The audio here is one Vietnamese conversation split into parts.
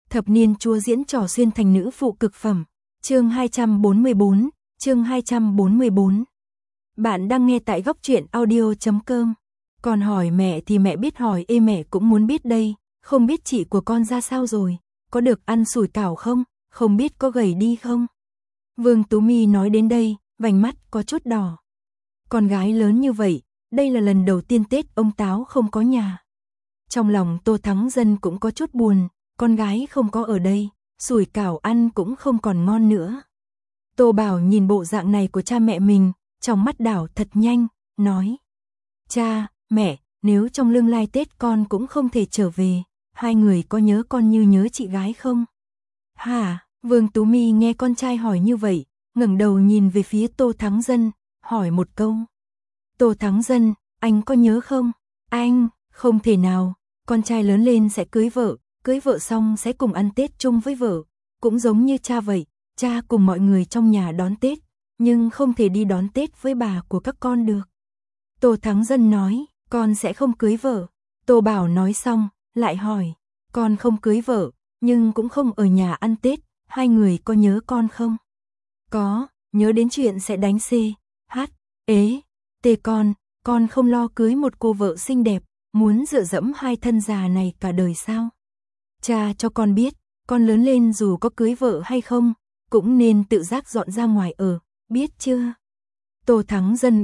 Thập niên chúa diễn trò xuyên thành nữ phụ cực phẩm. Chương 244. Bạn đang nghe tại góc truyện audio.com. Còn hỏi mẹ thì mẹ biết hỏi, mẹ cũng muốn biết đây, không biết chị của con ra sao rồi, có được ăn sủi cảo không, không biết có gầy đi không. Vương Tú My nói đến đây, vành mắt có chút đỏ. Con gái lớn như vậy, đây là lần đầu tiên Tết ông Táo không có nhà. Trong lòng Tô Thắng Dân cũng có chút buồn, con gái không có ở đây, sủi cảo ăn cũng không còn ngon nữa. Tô Bảo nhìn bộ dạng này của cha mẹ mình, trong mắt đảo thật nhanh, nói: Cha, mẹ, nếu trong lương lai Tết con cũng không thể trở về, hai người có nhớ con như nhớ chị gái không? Hả? Vương Tú My nghe con trai hỏi như vậy, ngẩng đầu nhìn về phía Tô Thắng Dân, hỏi một câu. Tô Thắng Dân, anh có nhớ không? Anh, không thể nào, con trai lớn lên sẽ cưới vợ xong sẽ cùng ăn Tết chung với vợ, cũng giống như cha vậy, cha cùng mọi người trong nhà đón Tết, nhưng không thể đi đón Tết với bà của các con được. Tô Thắng Dân nói, con sẽ không cưới vợ. Tô Bảo nói xong, lại hỏi, con không cưới vợ, nhưng cũng không ở nhà ăn Tết, hai người có nhớ con không? Có, nhớ đến chuyện sẽ đánh con không lo cưới một cô vợ xinh đẹp, muốn dựa dẫm hai thân già này cả đời sao? Cha cho con biết, con lớn lên dù có cưới vợ hay không, cũng nên tự giác dọn ra ngoài ở, biết chưa? Tô Thắng Dân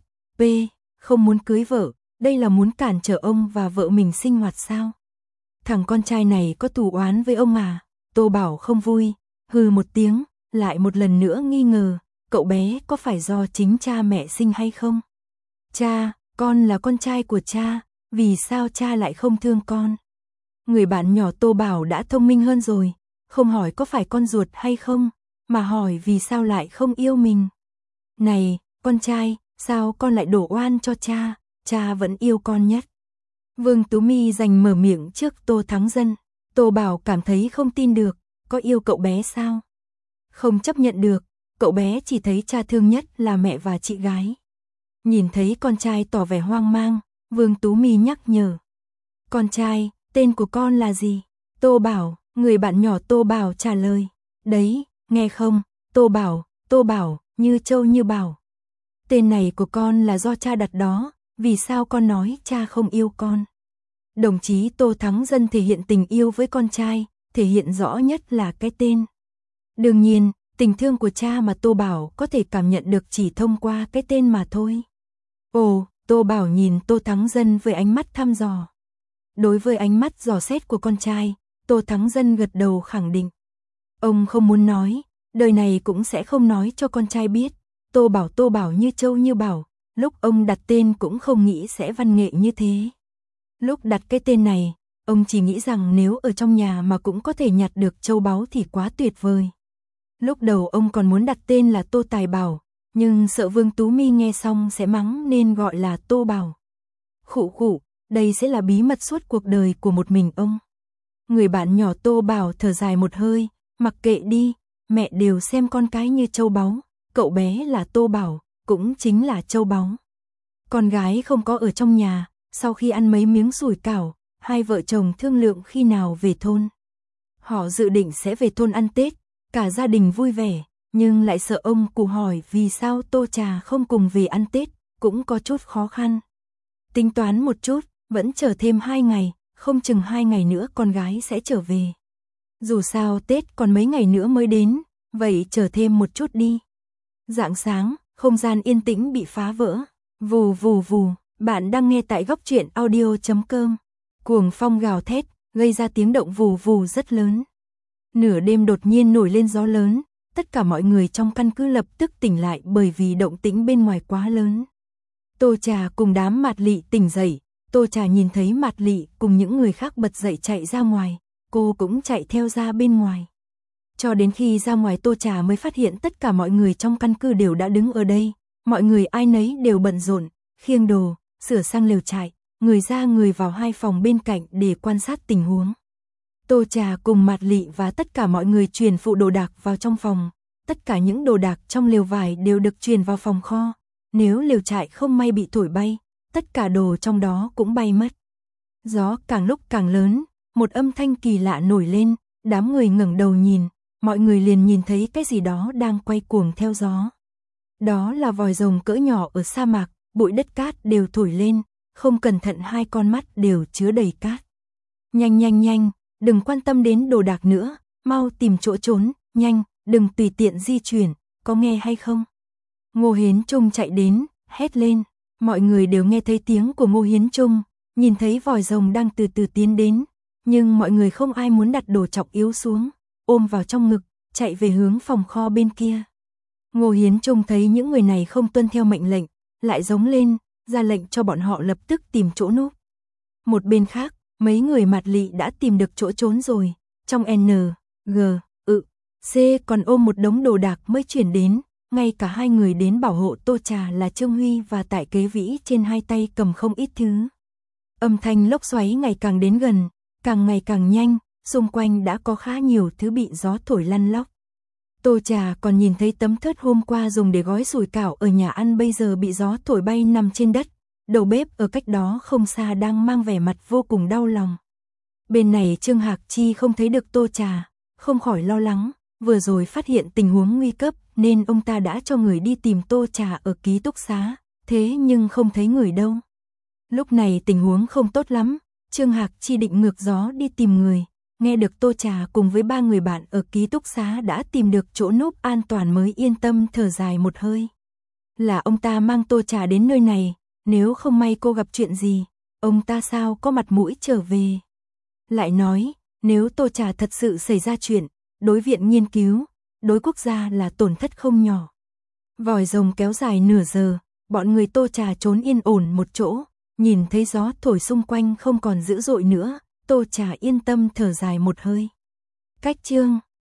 không muốn cưới vợ, đây là muốn cản trở ông và vợ mình sinh hoạt sao? Thằng con trai này có thù oán với ông à? Tô Bảo không vui, hừ một tiếng, lại một lần nữa nghi ngờ, cậu bé có phải do chính cha mẹ sinh hay không? Cha, con là con trai của cha, vì sao cha lại không thương con? Người bạn nhỏ Tô Bảo đã thông minh hơn rồi, không hỏi có phải con ruột hay không, mà hỏi vì sao lại không yêu mình. Này, con trai, sao con lại đổ oan cho cha vẫn yêu con nhất. Vương Tú My giành mở miệng trước Tô Thắng Dân. Tô Bảo cảm thấy không tin được, có yêu cậu bé sao? Không chấp nhận được, cậu bé chỉ thấy cha thương nhất là mẹ và chị gái. Nhìn thấy con trai tỏ vẻ hoang mang, Vương Tú My nhắc nhở. Con trai, tên của con là gì? Tô Bảo, người bạn nhỏ Tô Bảo trả lời. Đấy, nghe không, Tô Bảo, như châu như bảo. Tên này của con là do cha đặt đó, vì sao con nói cha không yêu con? Đồng chí Tô Thắng Dân thể hiện tình yêu với con trai, thể hiện rõ nhất là cái tên. Đương nhiên, tình thương của cha mà Tô Bảo có thể cảm nhận được chỉ thông qua cái tên mà thôi. Ồ, Tô Bảo nhìn Tô Thắng Dân với ánh mắt thăm dò. Đối với ánh mắt dò xét của con trai, Tô Thắng Dân gật đầu khẳng định. Ông không muốn nói, đời này cũng sẽ không nói cho con trai biết. Tô Bảo như châu như bảo, lúc ông đặt tên cũng không nghĩ sẽ văn nghệ như thế. Lúc đặt cái tên này, ông chỉ nghĩ rằng nếu ở trong nhà mà cũng có thể nhặt được châu báu thì quá tuyệt vời. Lúc đầu ông còn muốn đặt tên là Tô Tài Bảo, nhưng sợ Vương Tú My nghe xong sẽ mắng nên gọi là Tô Bảo. Khụ, đây sẽ là bí mật suốt cuộc đời của một mình ông. Người bạn nhỏ Tô Bảo thở dài một hơi, mặc kệ đi, mẹ đều xem con cái như châu báu, cậu bé là Tô Bảo, cũng chính là châu báu. Con gái không có ở trong nhà, sau khi ăn mấy miếng sủi cảo, hai vợ chồng thương lượng khi nào về thôn. Họ dự định sẽ về thôn ăn Tết, cả gia đình vui vẻ, nhưng lại sợ ông cụ hỏi vì sao Tô Trà không cùng về ăn Tết, cũng có chút khó khăn. Tính toán một chút, vẫn chờ thêm 2 ngày, không chừng 2 ngày nữa con gái sẽ trở về. Dù sao Tết còn mấy ngày nữa mới đến, vậy chờ thêm một chút đi. Rạng sáng, không gian yên tĩnh bị phá vỡ. Vù, bạn đang nghe tại góc truyện audio.com. Cuồng phong gào thét, gây ra tiếng động vù rất lớn. Nửa đêm đột nhiên nổi lên gió lớn, tất cả mọi người trong căn cứ lập tức tỉnh lại bởi vì động tĩnh bên ngoài quá lớn. Tô Trà cùng đám Mạt Lị tỉnh dậy, Tô Trà nhìn thấy Mạt Lị cùng những người khác bật dậy chạy ra ngoài, cô cũng chạy theo ra bên ngoài. Cho đến khi ra ngoài Tô Trà mới phát hiện tất cả mọi người trong căn cứ đều đã đứng ở đây, mọi người ai nấy đều bận rộn, khiêng đồ, sửa sang lều trại, người ra người vào hai phòng bên cạnh để quan sát tình huống. Tô Trà cùng Mạt Lị và tất cả mọi người truyền phụ đồ đạc vào trong phòng, tất cả những đồ đạc trong lều vải đều được truyền vào phòng kho, nếu lều trại không may bị thổi bay, tất cả đồ trong đó cũng bay mất. Gió càng lúc càng lớn, một âm thanh kỳ lạ nổi lên, Đám người ngẩng đầu nhìn, mọi người liền nhìn thấy cái gì đó đang quay cuồng theo gió. Đó là vòi rồng cỡ nhỏ ở sa mạc, bụi đất cát đều thổi lên, không cẩn thận hai con mắt đều chứa đầy cát. Nhanh nhanh nhanh, đừng quan tâm đến đồ đạc nữa, mau tìm chỗ trốn, nhanh, đừng tùy tiện di chuyển, có nghe hay không? Ngô Hiến Trung chạy đến, hét lên, mọi người đều nghe thấy tiếng của Ngô Hiến Trung, nhìn thấy vòi rồng đang từ từ tiến đến, nhưng mọi người không ai muốn đặt đồ trọng yếu xuống, ôm vào trong ngực, chạy về hướng phòng kho bên kia. Ngô Hiến Trung thấy những người này không tuân theo mệnh lệnh, lại giống lên, ra lệnh cho bọn họ lập tức tìm chỗ núp. Một bên khác, mấy người Mạt Lị đã tìm được chỗ trốn rồi, trong N, G, C còn ôm một đống đồ đạc mới chuyển đến, ngay cả hai người đến bảo hộ Tô Trà là Trương Huy và Tại Kế Vĩ trên hai tay cầm không ít thứ. Âm thanh lốc xoáy ngày càng đến gần, càng ngày càng nhanh, xung quanh đã có khá nhiều thứ bị gió thổi lăn lóc. Tô Trà còn nhìn thấy tấm thớt hôm qua dùng để gói sủi cảo ở nhà ăn bây giờ bị gió thổi bay nằm trên đất, đầu bếp ở cách đó không xa đang mang vẻ mặt vô cùng đau lòng. Bên này Trương Hạc Chi không thấy được Tô Trà, không khỏi lo lắng, vừa rồi phát hiện tình huống nguy cấp nên ông ta đã cho người đi tìm Tô Trà ở ký túc xá, thế nhưng không thấy người đâu. Lúc này tình huống không tốt lắm, Trương Hạc Chi định ngược gió đi tìm người, nghe được Tô Trà cùng với 3 người bạn ở ký túc xá đã tìm được chỗ núp an toàn mới yên tâm thở dài một hơi. Là ông ta mang Tô Trà đến nơi này, nếu không may cô gặp chuyện gì, ông ta sao có mặt mũi trở về. Lại nói, nếu Tô Trà thật sự xảy ra chuyện, đối viện nghiên cứu, đối quốc gia là tổn thất không nhỏ. Vòi rồng kéo dài nửa giờ, bọn người Tô Trà trốn yên ổn một chỗ, nhìn thấy gió thổi xung quanh không còn dữ dội nữa, Tô Trà yên tâm thở dài một hơi. Cách chương